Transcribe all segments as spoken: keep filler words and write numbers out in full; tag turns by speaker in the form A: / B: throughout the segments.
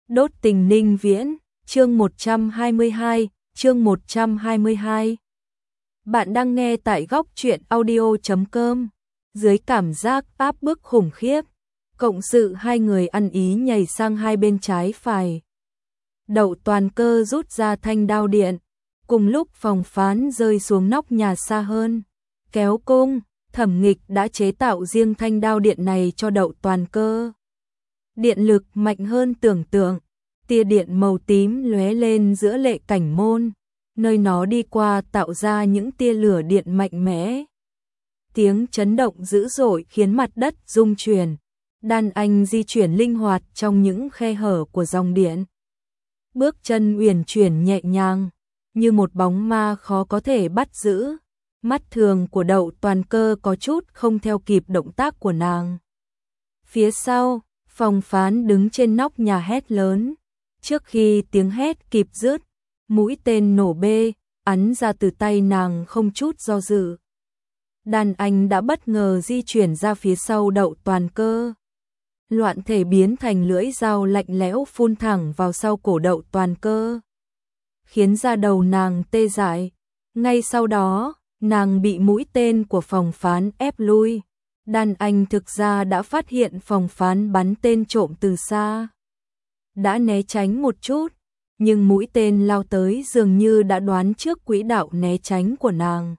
A: Đốt tình Ninh Viễn, chương một trăm hai mươi hai, chương một trăm hai mươi hai. Bạn đang nghe tại góc truyện audio chấm com. Dưới cảm giác áp bức khủng khiếp, cộng sự hai người ăn ý nhảy sang hai bên trái phải. Đậu Toàn Cơ rút ra thanh đao điện, cùng lúc Phòng Phán rơi xuống nóc nhà xa hơn. Kéo cung, Thẩm Nghịch đã chế tạo riêng thanh đao điện này cho Đậu Toàn Cơ. Điện lực mạnh hơn tưởng tượng, tia điện màu tím lóe lên giữa lệ cảnh môn, nơi nó đi qua tạo ra những tia lửa điện mạnh mẽ. Tiếng chấn động dữ dội khiến mặt đất rung chuyển, đàn anh di chuyển linh hoạt trong những khe hở của dòng điện. Bước chân uyển chuyển nhẹ nhàng, như một bóng ma khó có thể bắt giữ. Mắt thường của Đậu Toàn Cơ có chút không theo kịp động tác của nàng. Phía sau, Phòng Phán đứng trên nóc nhà hét lớn. Trước khi tiếng hét kịp dứt, mũi tên nổ bê, ắn ra từ tay nàng không chút do dự. Đàn anh đã bất ngờ di chuyển ra phía sau Đậu Toàn Cơ. Loạn thể biến thành lưỡi dao lạnh lẽo phun thẳng vào sau cổ Đậu Toàn Cơ, khiến da đầu nàng tê dại. Ngay sau đó, nàng bị mũi tên của Phòng Phán ép lui. Đàn anh thực ra đã phát hiện Phòng Phán bắn tên trộm từ xa, đã né tránh một chút, nhưng mũi tên lao tới dường như đã đoán trước quỹ đạo né tránh của nàng.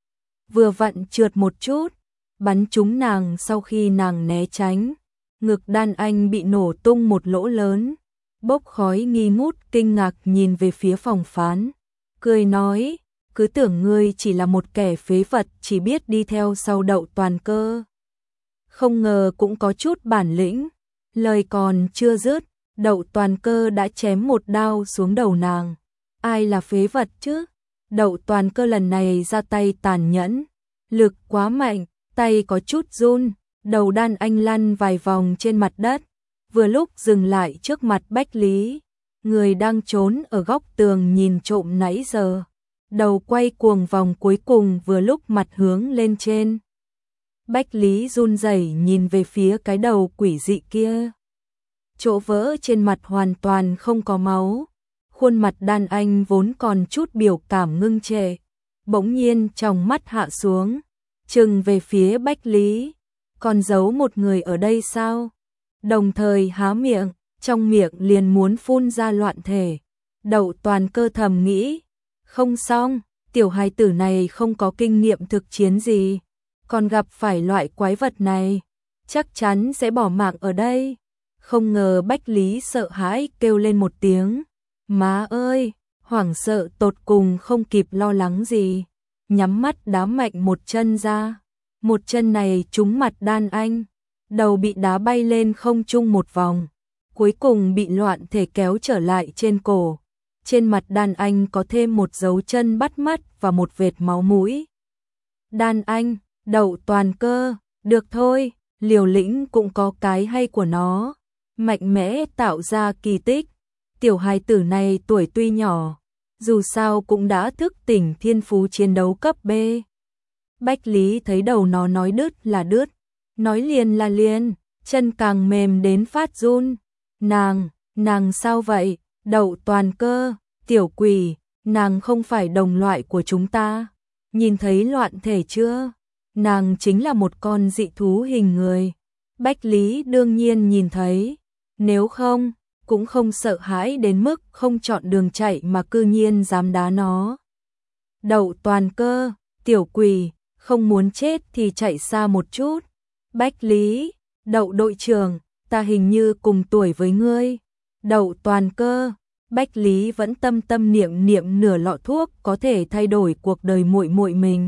A: Vừa vặn trượt một chút, bắn trúng nàng. Sau khi nàng né tránh, ngực đàn anh bị nổ tung một lỗ lớn, bốc khói nghi ngút kinh ngạc nhìn về phía Phòng Phán, cười nói, cứ tưởng ngươi chỉ là một kẻ phế vật chỉ biết đi theo sau Đậu Toàn Cơ, không ngờ cũng có chút bản lĩnh. Lời còn chưa dứt, Đậu Toàn Cơ đã chém một đao xuống đầu nàng. Ai là phế vật chứ? Đậu Toàn Cơ lần này ra tay tàn nhẫn, lực quá mạnh, tay có chút run, đầu đàn anh lăn vài vòng trên mặt đất, vừa lúc dừng lại trước mặt Bách Lý, người đang trốn ở góc tường nhìn trộm nãy giờ. Đầu quay cuồng vòng cuối cùng vừa lúc mặt hướng lên trên. Bách Lý run rẩy nhìn về phía cái đầu quỷ dị kia. Chỗ vỡ trên mặt hoàn toàn không có máu. Khuôn mặt đàn anh vốn còn chút biểu cảm ngưng trệ, bỗng nhiên trong mắt hạ xuống, trừng về phía Bách Lý. Còn giấu một người ở đây sao? Đồng thời há miệng, trong miệng liền muốn phun ra loạn thể. Đậu Toàn Cơ thầm nghĩ, không xong, tiểu hài tử này không có kinh nghiệm thực chiến gì, còn gặp phải loại quái vật này, chắc chắn sẽ bỏ mạng ở đây. Không ngờ Bách Lý sợ hãi kêu lên một tiếng, má ơi, hoảng sợ tột cùng không kịp lo lắng gì, nhắm mắt đá mạnh một chân ra. Một chân này trúng mặt đàn anh, đầu bị đá bay lên không trung một vòng, cuối cùng bị loạn thể kéo trở lại trên cổ. Trên mặt đàn anh có thêm một dấu chân bắt mắt và một vệt máu mũi. Đàn anh, Đậu Toàn Cơ, được thôi, liều lĩnh cũng có cái hay của nó, mạnh mẽ tạo ra kỳ tích. Tiểu hài tử này tuổi tuy nhỏ, dù sao cũng đã thức tỉnh thiên phú chiến đấu cấp B. Bách Lý thấy đầu nó nói đứt là đứt, nói liền là liền, chân càng mềm đến phát run. Nàng, nàng sao vậy? Đậu Toàn Cơ, tiểu quỷ, nàng không phải đồng loại của chúng ta. Nhìn thấy loạn thể chưa? Nàng chính là một con dị thú hình người. Bách Lý đương nhiên nhìn thấy, nếu không, cũng không sợ hãi đến mức không chọn đường chạy mà cư nhiên dám đá nó. Đậu Toàn Cơ, tiểu quỷ, không muốn chết thì chạy xa một chút. Bách Lý, Đậu đội trưởng, ta hình như cùng tuổi với ngươi. Đậu Toàn Cơ, Bách Lý vẫn tâm tâm niệm niệm nửa lọ thuốc có thể thay đổi cuộc đời muội muội mình.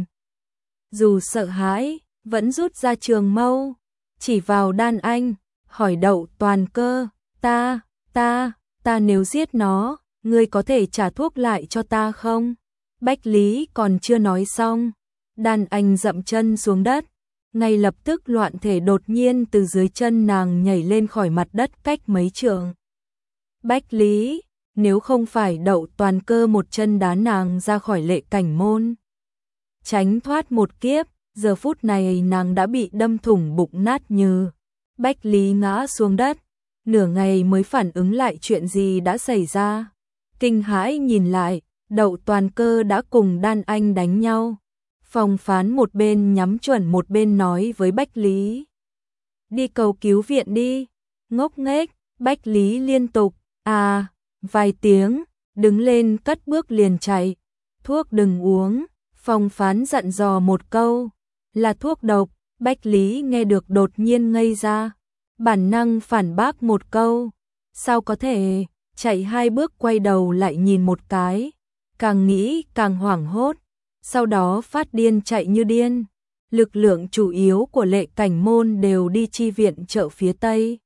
A: Dù sợ hãi, vẫn rút ra trường mâu, chỉ vào đàn anh, hỏi Đậu Toàn Cơ, ta, ta, ta nếu giết nó, ngươi có thể trả thuốc lại cho ta không? Bách Lý còn chưa nói xong, đàn anh dậm chân xuống đất, ngay lập tức loạn thể đột nhiên từ dưới chân nàng nhảy lên khỏi mặt đất cách mấy trượng. Bách Lý, nếu không phải Đậu Toàn Cơ một chân đá nàng ra khỏi lệ cảnh môn, tránh thoát một kiếp, giờ phút này nàng đã bị đâm thủng bụng nát như. Bách Lý ngã xuống đất, nửa ngày mới phản ứng lại chuyện gì đã xảy ra. Kinh hãi nhìn lại, Đậu Toàn Cơ đã cùng Đan Anh đánh nhau. Phòng phán một bên nhắm chuẩn một bên nói với Bách Lý. Đi cầu cứu viện đi. Ngốc nghếch, Bách Lý liên tục, à, vài tiếng, đứng lên cất bước liền chạy. Thuốc đừng uống, phòng phán dặn dò một câu, là thuốc độc. Bách Lý nghe được đột nhiên ngây ra, bản năng phản bác một câu, sao có thể, chạy hai bước quay đầu lại nhìn một cái, càng nghĩ càng hoảng hốt, sau đó phát điên chạy như điên. Lực lượng chủ yếu của Lệ Cảnh Môn đều đi chi viện chợ phía Tây.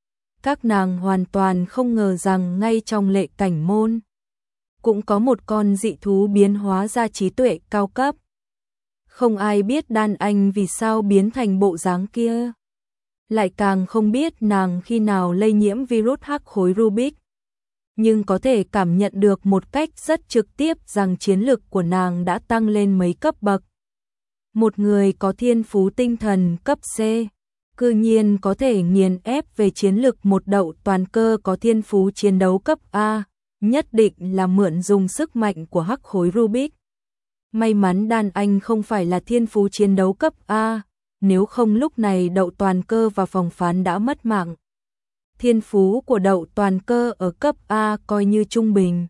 A: Các nàng hoàn toàn không ngờ rằng ngay trong Lệ Cảnh Môn cũng có một con dị thú biến hóa ra trí tuệ cao cấp. Không ai biết Đan Anh vì sao biến thành bộ dáng kia. Lại càng không biết nàng khi nào lây nhiễm virus hắc khối Rubik. Nhưng có thể cảm nhận được một cách rất trực tiếp rằng chiến lực của nàng đã tăng lên mấy cấp bậc. Một người có thiên phú tinh thần cấp C, cư nhiên có thể nghiền ép về chiến lực một Đậu Toàn Cơ có thiên phú chiến đấu cấp A, nhất định là mượn dùng sức mạnh của hắc khối Rubik. May mắn Đan Anh không phải là thiên phú chiến đấu cấp A, nếu không lúc này Đậu Toàn Cơ và phòng phán đã mất mạng. Thiên phú của Đậu Toàn Cơ ở cấp A coi như trung bình.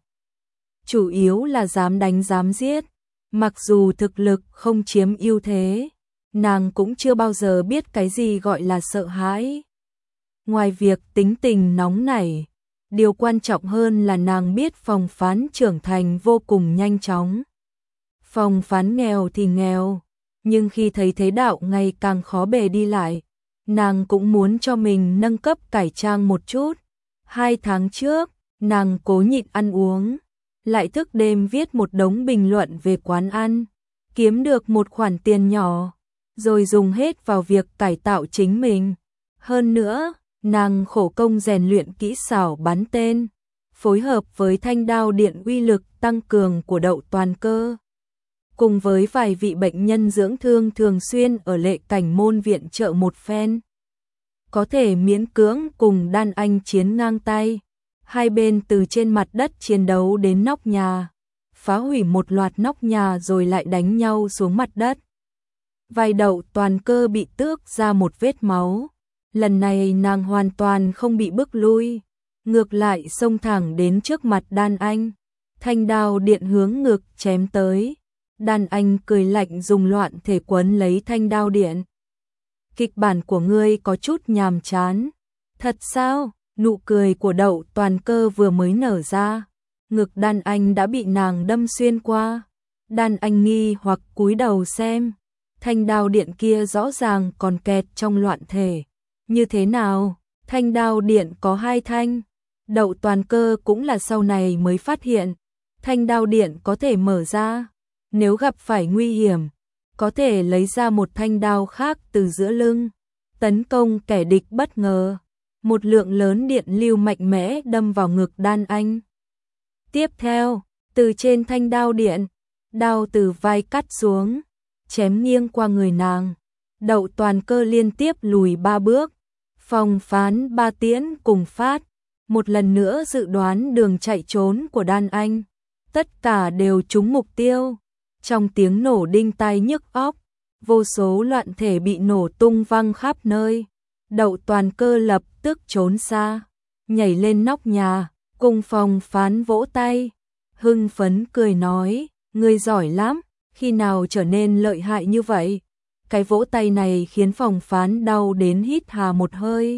A: Chủ yếu là dám đánh dám giết, mặc dù thực lực không chiếm ưu thế, nàng cũng chưa bao giờ biết cái gì gọi là sợ hãi. Ngoài việc tính tình nóng nảy, điều quan trọng hơn là nàng biết phòng phán trưởng thành vô cùng nhanh chóng. Phòng phán nghèo thì nghèo, nhưng khi thấy thế đạo ngày càng khó bề đi lại, nàng cũng muốn cho mình nâng cấp cải trang một chút. Hai tháng trước, nàng cố nhịn ăn uống, lại thức đêm viết một đống bình luận về quán ăn, kiếm được một khoản tiền nhỏ, rồi dùng hết vào việc cải tạo chính mình. Hơn nữa, nàng khổ công rèn luyện kỹ xảo bắn tên, phối hợp với thanh đao điện uy lực tăng cường của Đậu Toàn Cơ. Cùng với vài vị bệnh nhân dưỡng thương thường xuyên ở Lệ Cảnh Môn viện trợ một phen, có thể miễn cưỡng cùng Đan Anh chiến ngang tay. Hai bên từ trên mặt đất chiến đấu đến nóc nhà, phá hủy một loạt nóc nhà rồi lại đánh nhau xuống mặt đất. Vai Đậu Toàn Cơ bị tước ra một vết máu. Lần này nàng hoàn toàn không bị bức lui, ngược lại xông thẳng đến trước mặt Đan Anh, thanh đao điện hướng ngực chém tới. Đan Anh cười lạnh dùng loạn thể quấn lấy thanh đao điện. Kịch bản của ngươi có chút nhàm chán. Thật sao? Nụ cười của Đậu Toàn Cơ vừa mới nở ra, ngực Đan Anh đã bị nàng đâm xuyên qua. Đan Anh nghi hoặc cúi đầu xem, thanh đao điện kia rõ ràng còn kẹt trong loạn thể. Như thế nào? Thanh đao điện có hai thanh. Đậu Toàn Cơ cũng là sau này mới phát hiện, thanh đao điện có thể mở ra. Nếu gặp phải nguy hiểm, có thể lấy ra một thanh đao khác từ giữa lưng, tấn công kẻ địch bất ngờ. Một lượng lớn điện lưu mạnh mẽ đâm vào ngực Đan Anh. Tiếp theo, từ trên thanh đao điện, đao từ vai cắt xuống, chém nghiêng qua người nàng. Đậu Toàn Cơ liên tiếp lùi ba bước, phòng phán ba tiễn cùng phát. Một lần nữa dự đoán đường chạy trốn của Đan Anh, tất cả đều trúng mục tiêu. Trong tiếng nổ đinh tai nhức óc, vô số loạn thể bị nổ tung văng khắp nơi. Đậu Toàn Cơ lập tức trốn xa, nhảy lên nóc nhà, cùng phòng phán vỗ tay, hưng phấn cười nói, ngươi giỏi lắm, khi nào trở nên lợi hại như vậy? Cái vỗ tay này khiến phòng phán đau đến hít hà một hơi.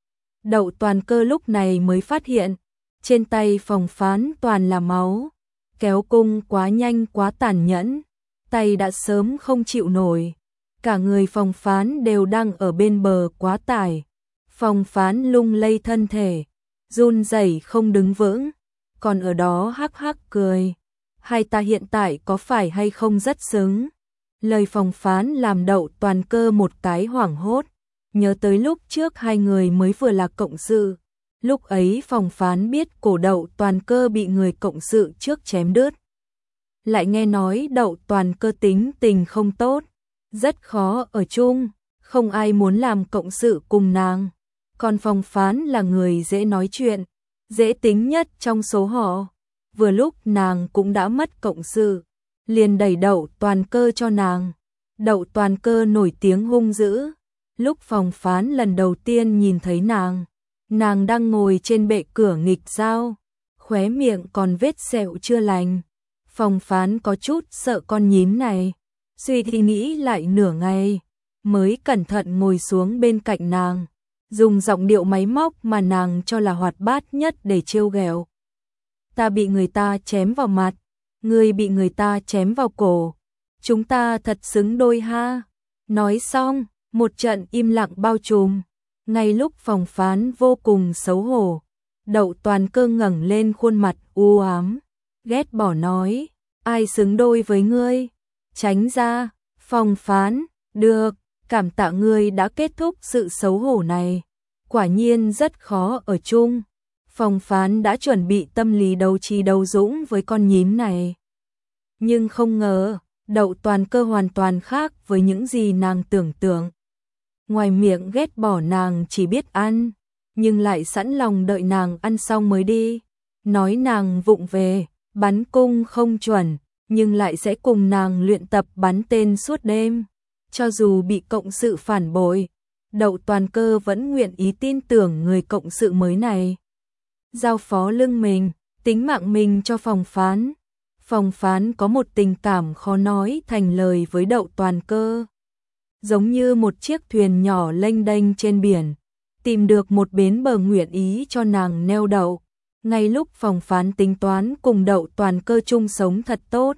A: Đậu Toàn Cơ lúc này mới phát hiện, trên tay phòng phán toàn là máu, kéo cung quá nhanh quá tàn nhẫn, tay đã sớm không chịu nổi. Cả người phòng phán đều đang ở bên bờ quá tải. Phòng phán lung lay thân thể, run rẩy không đứng vững, còn ở đó hắc hắc cười. Hai ta hiện tại có phải hay không rất xứng? Lời phòng phán làm Đậu Toàn Cơ một cái hoảng hốt, nhớ tới lúc trước hai người mới vừa là cộng sự. Lúc ấy phòng phán biết cổ Đậu Toàn Cơ bị người cộng sự trước chém đứt. Lại nghe nói Đậu Toàn Cơ tính tình không tốt, rất khó ở chung, không ai muốn làm cộng sự cùng nàng. còn Phong Phán là người dễ nói chuyện, dễ tính nhất trong số họ. Vừa lúc nàng cũng đã mất cộng sự, liền đẩy Đậu Toàn Cơ cho nàng. Đậu Toàn Cơ nổi tiếng hung dữ. Lúc Phong Phán lần đầu tiên nhìn thấy nàng, nàng đang ngồi trên bệ cửa nghịch dao, khóe miệng còn vết sẹo chưa lành. Phong Phán có chút sợ con nhím này, suy thì nghĩ lại nửa ngày, mới cẩn thận ngồi xuống bên cạnh nàng, dùng giọng điệu máy móc mà nàng cho là hoạt bát nhất để trêu ghẹo. Ta bị người ta chém vào mặt, ngươi bị người ta chém vào cổ, chúng ta thật xứng đôi ha. Nói xong, một trận im lặng bao trùm. Ngay lúc Phong Phán vô cùng xấu hổ, Đậu Toàn Cơ ngẩng lên khuôn mặt u ám, ghét bỏ nói, ai xứng đôi với ngươi? Tránh ra. Phong Phán, được, cảm tạ ngươi đã kết thúc sự xấu hổ này. Quả nhiên rất khó ở chung. Phong Phán đã chuẩn bị tâm lý đấu trí đấu dũng với con nhím này. Nhưng không ngờ, Đậu Toàn Cơ hoàn toàn khác với những gì nàng tưởng tượng. Ngoài miệng ghét bỏ nàng chỉ biết ăn, nhưng lại sẵn lòng đợi nàng ăn xong mới đi. Nói nàng vụng về, bắn cung không chuẩn, nhưng lại sẽ cùng nàng luyện tập bắn tên suốt đêm. Cho dù bị cộng sự phản bội, Đậu Toàn Cơ vẫn nguyện ý tin tưởng người cộng sự mới này. Giao phó lưng mình, tính mạng mình cho Phong Phán. Phong Phán có một tình cảm khó nói thành lời với Đậu Toàn Cơ. Giống như một chiếc thuyền nhỏ lênh đênh trên biển, tìm được một bến bờ nguyện ý cho nàng neo đậu. Ngay lúc Phong Phán tính toán cùng Đậu Toàn Cơ chung sống thật tốt,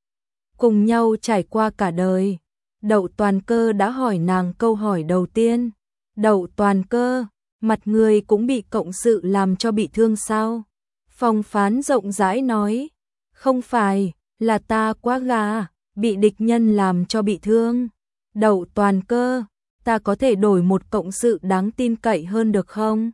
A: cùng nhau trải qua cả đời, Đậu Toàn Cơ đã hỏi nàng câu hỏi đầu tiên. Đậu Toàn Cơ, mặt người cũng bị cộng sự làm cho bị thương sao? Phong Phán rộng rãi nói, không phải, là ta quá gà, bị địch nhân làm cho bị thương. Đậu Toàn Cơ, ta có thể đổi một cộng sự đáng tin cậy hơn được không?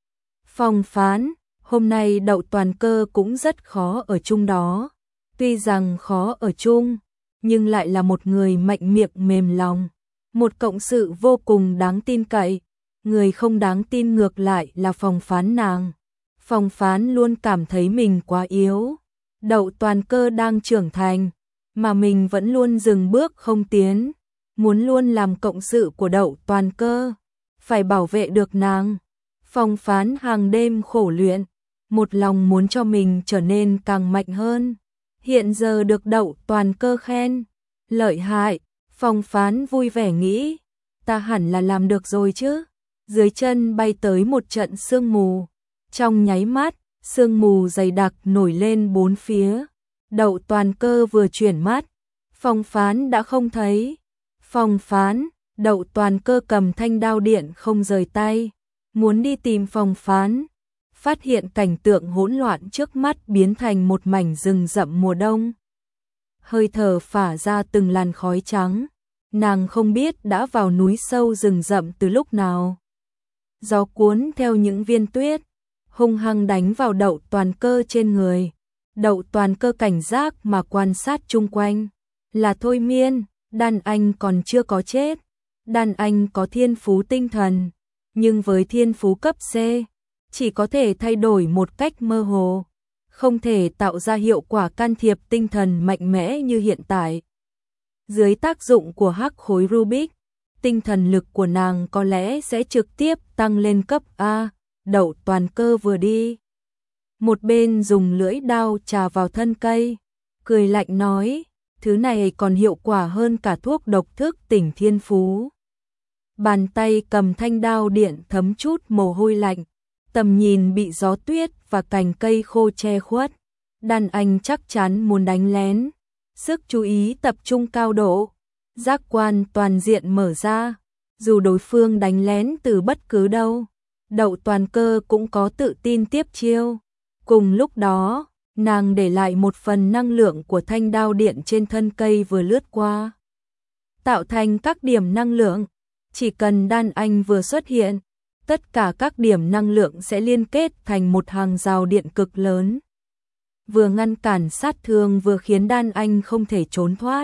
A: Phong Phán, hôm nay Đậu Toàn Cơ cũng rất khó ở chung đó. Tuy rằng khó ở chung, nhưng lại là một người mạnh miệng mềm lòng. Một cộng sự vô cùng đáng tin cậy. Người không đáng tin ngược lại là Phong Phán nàng. Phong Phán luôn cảm thấy mình quá yếu. Đậu Toàn Cơ đang trưởng thành, mà mình vẫn luôn dừng bước không tiến. Muốn luôn làm cộng sự của Đậu Toàn Cơ, phải bảo vệ được nàng. Phong Phán hàng đêm khổ luyện, một lòng muốn cho mình trở nên càng mạnh hơn. Hiện giờ được Đậu Toàn Cơ khen lợi hại, Phong Phán vui vẻ nghĩ, ta hẳn là làm được rồi chứ. Dưới chân bay tới một trận sương mù, trong nháy mắt, sương mù dày đặc nổi lên bốn phía. Đậu Toàn Cơ vừa chuyển mắt, Phong Phán đã không thấy. Phong Phán, Đậu Toàn Cơ cầm thanh đao điện không rời tay, muốn đi tìm Phong Phán. Phát hiện cảnh tượng hỗn loạn trước mắt biến thành một mảnh rừng rậm mùa đông. Hơi thở phả ra từng làn khói trắng, nàng không biết đã vào núi sâu rừng rậm từ lúc nào. Gió cuốn theo những viên tuyết, hung hăng đánh vào Đậu Toàn Cơ trên người. Đậu Toàn Cơ cảnh giác mà quan sát chung quanh. Là thôi miên, đàn anh còn chưa có chết. Đàn anh có thiên phú tinh thần, nhưng với thiên phú cấp C, chỉ có thể thay đổi một cách mơ hồ, không thể tạo ra hiệu quả can thiệp tinh thần mạnh mẽ như hiện tại. Dưới tác dụng của hắc khối Rubik, tinh thần lực của nàng có lẽ sẽ trực tiếp tăng lên cấp A. Đậu Toàn Cơ vừa đi, một bên dùng lưỡi đao chà vào thân cây, cười lạnh nói, thứ này còn hiệu quả hơn cả thuốc độc thức tỉnh thiên phú. Bàn tay cầm thanh đao điện thấm chút mồ hôi lạnh, tầm nhìn bị gió tuyết và cành cây khô che khuất. Đàn anh chắc chắn muốn đánh lén, sức chú ý tập trung cao độ, giác quan toàn diện mở ra, dù đối phương đánh lén từ bất cứ đâu, Đậu Toàn Cơ cũng có tự tin tiếp chiêu. Cùng lúc đó, nàng để lại một phần năng lượng của thanh đao điện trên thân cây vừa lướt qua, tạo thành các điểm năng lượng. Chỉ cần đàn anh vừa xuất hiện, tất cả các điểm năng lượng sẽ liên kết thành một hàng rào điện cực lớn, vừa ngăn cản sát thương vừa khiến đàn anh không thể trốn thoát.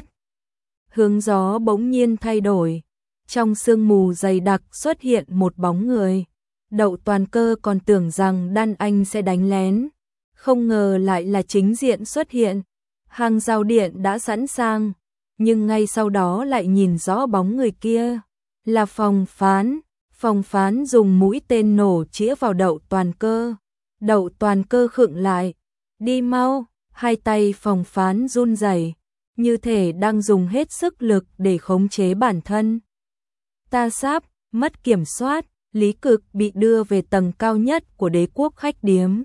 A: Hướng gió bỗng nhiên thay đổi, trong sương mù dày đặc xuất hiện một bóng người. Đậu Toàn Cơ còn tưởng rằng Đan Anh sẽ đánh lén, không ngờ lại là chính diện xuất hiện. Hàng rào điện đã sẵn sàng, nhưng ngay sau đó lại nhìn rõ bóng người kia, là Phòng Phán. Phòng Phán dùng mũi tên nổ chĩa vào Đậu Toàn Cơ. Đậu Toàn Cơ khựng lại, đi mau, hai tay Phòng Phán run rẩy, như thể đang dùng hết sức lực để khống chế bản thân. Ta sắp mất kiểm soát, Lý Cực bị đưa về tầng cao nhất của Đế Quốc khách điếm.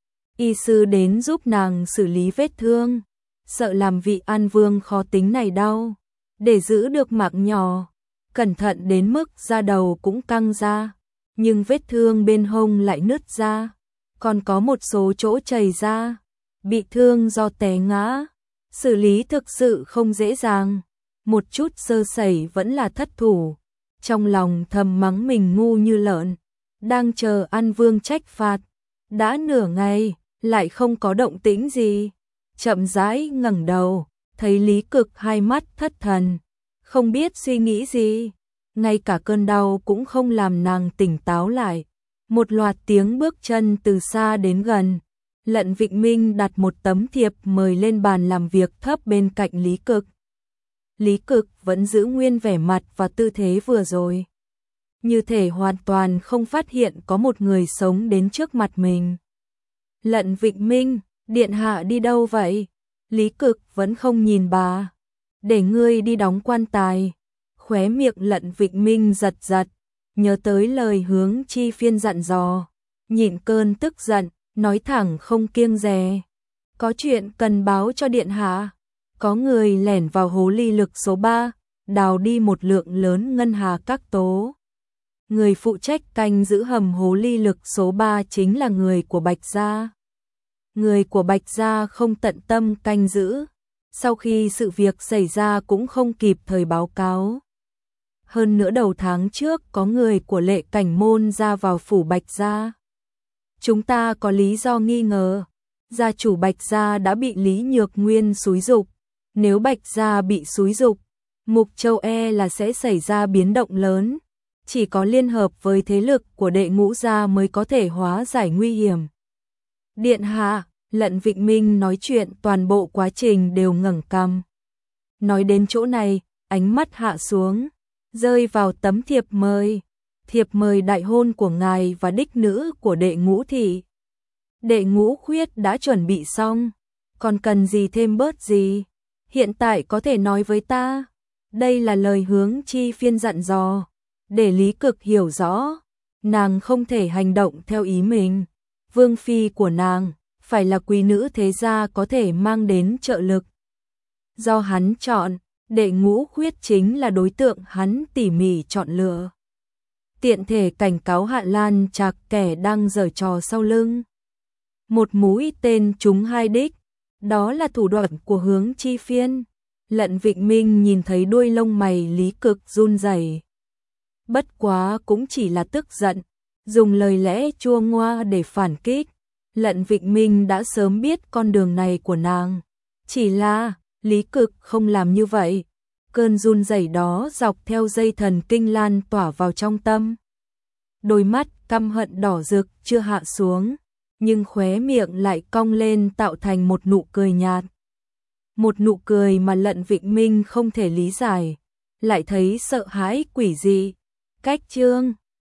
A: Y sư đến giúp nàng xử lý vết thương, sợ làm vị An Vương khó tính này đau, để giữ được mạng nhỏ, cẩn thận đến mức da đầu cũng căng ra, nhưng vết thương bên hông lại nứt ra, còn có một số chỗ chảy ra, bị thương do té ngã, xử lý thực sự không dễ dàng, một chút sơ sẩy vẫn là thất thủ. Trong lòng thầm mắng mình ngu như lợn, đang chờ An Vương trách phạt, đã nửa ngày, lại không có động tĩnh gì. Chậm rãi ngẩng đầu, thấy Lý Cực hai mắt thất thần, không biết suy nghĩ gì, ngay cả cơn đau cũng không làm nàng tỉnh táo lại. Một loạt tiếng bước chân từ xa đến gần, Lận Vịnh Minh đặt một tấm thiệp mời lên bàn làm việc thấp bên cạnh Lý Cực. Lý Cực vẫn giữ nguyên vẻ mặt và tư thế vừa rồi, như thể hoàn toàn không phát hiện có một người sống đến trước mặt mình. Lận Vịnh Minh, điện hạ đi đâu vậy? Lý Cực vẫn không nhìn bà. Để ngươi đi đóng quan tài. Khóe miệng Lận Vịnh Minh giật giật, nhớ tới lời Hướng Chi Phiên dặn dò, nhịn cơn tức giận, nói thẳng không kiêng dè. Có chuyện cần báo cho điện hạ. Có người lẻn vào hố ly lực số ba, đào đi một lượng lớn ngân hà các tố. Người phụ trách canh giữ hầm hố ly lực số ba chính là người của Bạch Gia. Người của Bạch Gia không tận tâm canh giữ, sau khi sự việc xảy ra cũng không kịp thời báo cáo. Hơn nữa đầu tháng trước có người của Lệ Cảnh Môn ra vào phủ Bạch Gia. Chúng ta có lý do nghi ngờ, gia chủ Bạch Gia đã bị Lý Nhược Nguyên xúi giục. Nếu Bạch Gia bị xúi giục, Mục Châu e là sẽ xảy ra biến động lớn. Chỉ có liên hợp với thế lực của Đệ Ngũ Gia mới có thể hóa giải nguy hiểm. Điện hạ, Lận Vịnh Minh nói chuyện toàn bộ quá trình đều ngẩng cằm. Nói đến chỗ này, ánh mắt hạ xuống, rơi vào tấm thiệp mời. Thiệp mời đại hôn của ngài và đích nữ của Đệ Ngũ thị. Đệ Ngũ Khuyết đã chuẩn bị xong, còn cần gì thêm bớt gì? Hiện tại có thể nói với ta. Đây là lời Hướng Chi Phiên dặn dò, để Lý Cực hiểu rõ, nàng không thể hành động theo ý mình. Vương phi của nàng phải là quý nữ thế gia có thể mang đến trợ lực. Do hắn chọn, Đệ Ngũ Khuyết chính là đối tượng hắn tỉ mỉ chọn lựa. Tiện thể cảnh cáo Hạ Lan Trạc kẻ đang giở trò sau lưng. Một mũi tên trúng hai đích, đó là thủ đoạn của Hướng Chi Phiên. Lận Vịnh Minh nhìn thấy đuôi lông mày Lý Cực run rẩy. Bất quá cũng chỉ là tức giận, dùng lời lẽ chua ngoa để phản kích. Lận Vịnh Minh đã sớm biết con đường này của nàng, chỉ là Lý Cực không làm như vậy. Cơn run rẩy đó dọc theo dây thần kinh lan tỏa vào trong tâm. Đôi mắt căm hận đỏ rực chưa hạ xuống, nhưng khóe miệng lại cong lên tạo thành một nụ cười nhạt. Một nụ cười mà Lận Vịnh Minh không thể lý giải, lại thấy sợ hãi quỷ dị. Cách chương